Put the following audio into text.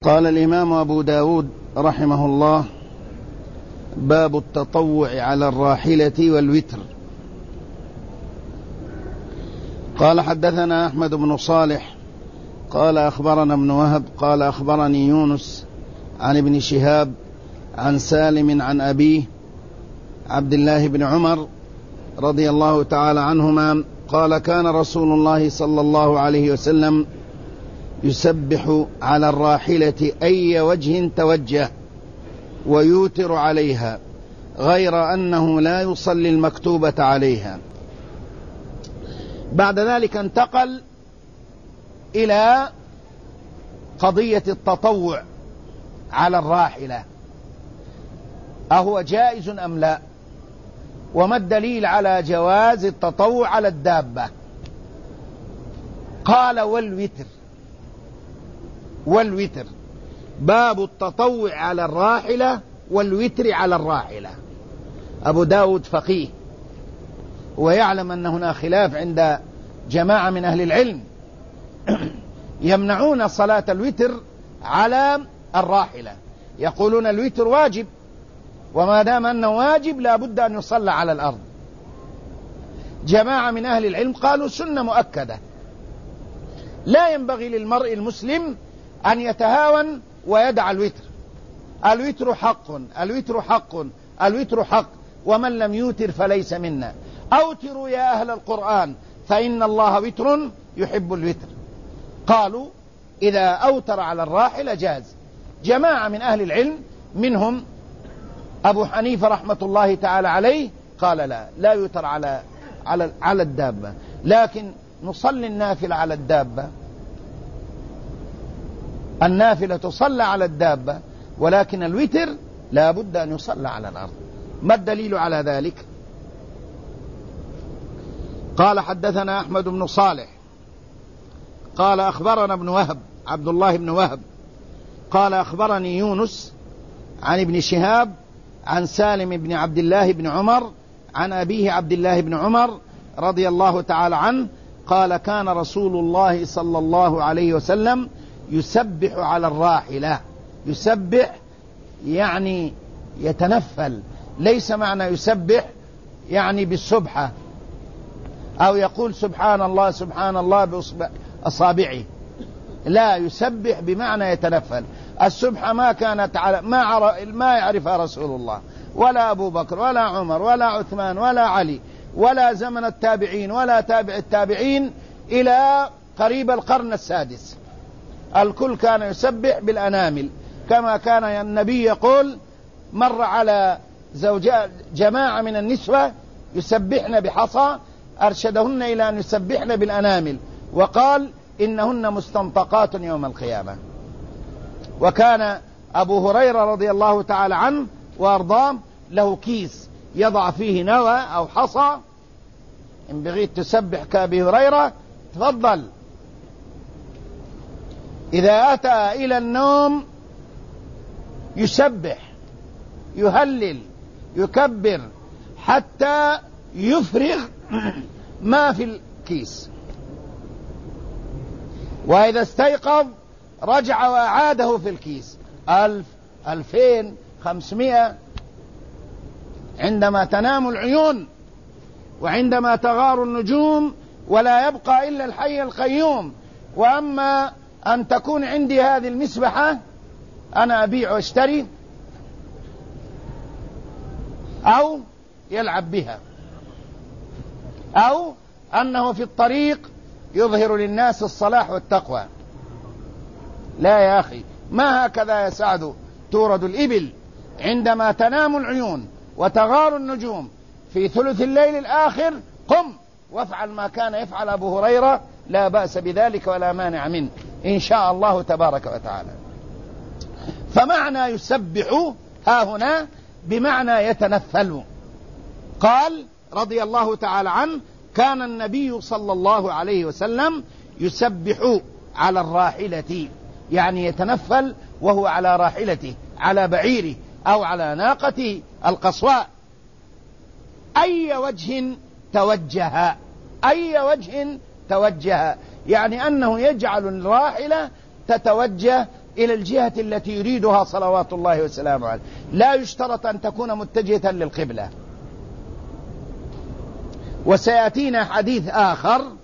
قال الإمام أبو داود رحمه الله: باب التطوع على الراحلة والوتر. قال: حدثنا أحمد بن صالح قال أخبرنا ابن وهب قال أخبرني يونس عن ابن شهاب عن سالم عن أبيه عبد الله بن عمر رضي الله تعالى عنهما قال: كان رسول الله صلى الله عليه وسلم يسبح على الراحلة أي وجه توجه ويوتر عليها، غير أنه لا يصلي المكتوبة عليها. بعد ذلك انتقل إلى قضية التطوع على الراحلة، أهو جائز أم لا؟ وما الدليل على جواز التطوع على الدابة؟ قال: والوتر باب التطوع على الراحلة والوتر على الراحلة. أبو داود فقيه ويعلم أن هنا خلاف عند جماعة من أهل العلم يمنعون صلاة الوتر على الراحلة، يقولون الوتر واجب، وما دام أنه واجب لا بد أن يصلى على الأرض. جماعة من أهل العلم قالوا سنة مؤكدة، لا ينبغي للمرء المسلم أن يتهاون ويدع الوتر. الوتر حق، الوتر حق، الوتر حق، ومن لم يوتر فليس منا. أوتروا يا أهل القرآن فإن الله وتر يحب الوتر. قالوا إذا أوتر على الراحلة جاز. جماعة من أهل العلم منهم أبو حنيفة رحمة الله تعالى عليه قال لا يوتر على الدابة، لكن نصلي النافلة على الدابة. النافلة تصلى على الدابة، ولكن الوتر لا بد أن يصلى على الأرض. ما الدليل على ذلك؟ قال: حدثنا أحمد بن صالح قال أخبرنا ابن وهب عبد الله بن وهب قال أخبرني يونس عن ابن شهاب عن سالم بن عبد الله بن عمر عن أبيه عبد الله بن عمر رضي الله تعالى عنه قال: كان رسول الله صلى الله عليه وسلم يسبح على الراحلة. يسبح يعني يتنفل، ليس معنى يسبح يعني بالسبحة أو يقول سبحان الله سبحان الله بأصابعه، لا، يسبح بمعنى يتنفل. السبحة ما كانت ما يعرفها رسول الله ولا أبو بكر ولا عمر ولا عثمان ولا علي ولا زمن التابعين ولا تابع التابعين إلى قريب القرن السادس. الكل كان يسبح بالأنامل، كما كان النبي يقول: مر على جماعة من النسوة يسبحن بحصى أرشدهن إلى أن يسبحن بالأنامل، وقال: إنهن مستنطقات يوم القيامة. وكان أبو هريرة رضي الله تعالى عنه وأرضاه له كيس يضع فيه نوى أو حصى. إن بغيت تسبح كأبي هريرة تفضل. إذا أتى إلى النوم يسبح يهلل يكبر حتى يفرغ ما في الكيس، وإذا استيقظ رجع وأعاده في الكيس 1000 2000 500 عندما تنام العيون وعندما تغار النجوم ولا يبقى إلا الحي القيوم. وأما أن تكون عندي هذه المسبحة أنا أبيع واشتري أو يلعب بها، أو أنه في الطريق يظهر للناس الصلاح والتقوى، لا يا أخي، ما هكذا يا سعد تورد الإبل. عندما تنام العيون وتغار النجوم في ثلث الليل الآخر قم وافعل ما كان يفعل أبو هريرة، لا بأس بذلك ولا مانع منه إن شاء الله تبارك وتعالى. فمعنى يسبح ها هنا بمعنى يتنفل. قال رضي الله تعالى عنه: كان النبي صلى الله عليه وسلم يسبح على الراحلة، يعني يتنفل وهو على راحلته، على بعيره أو على ناقته القصواء. أي وجه توجه، أي وجه توجه، يعني أنه يجعل الراحلة تتوجه إلى الجهة التي يريدها صلوات الله وسلامه عليه، لا يشترط أن تكون متجهة للقبلة. وسيأتينا حديث آخر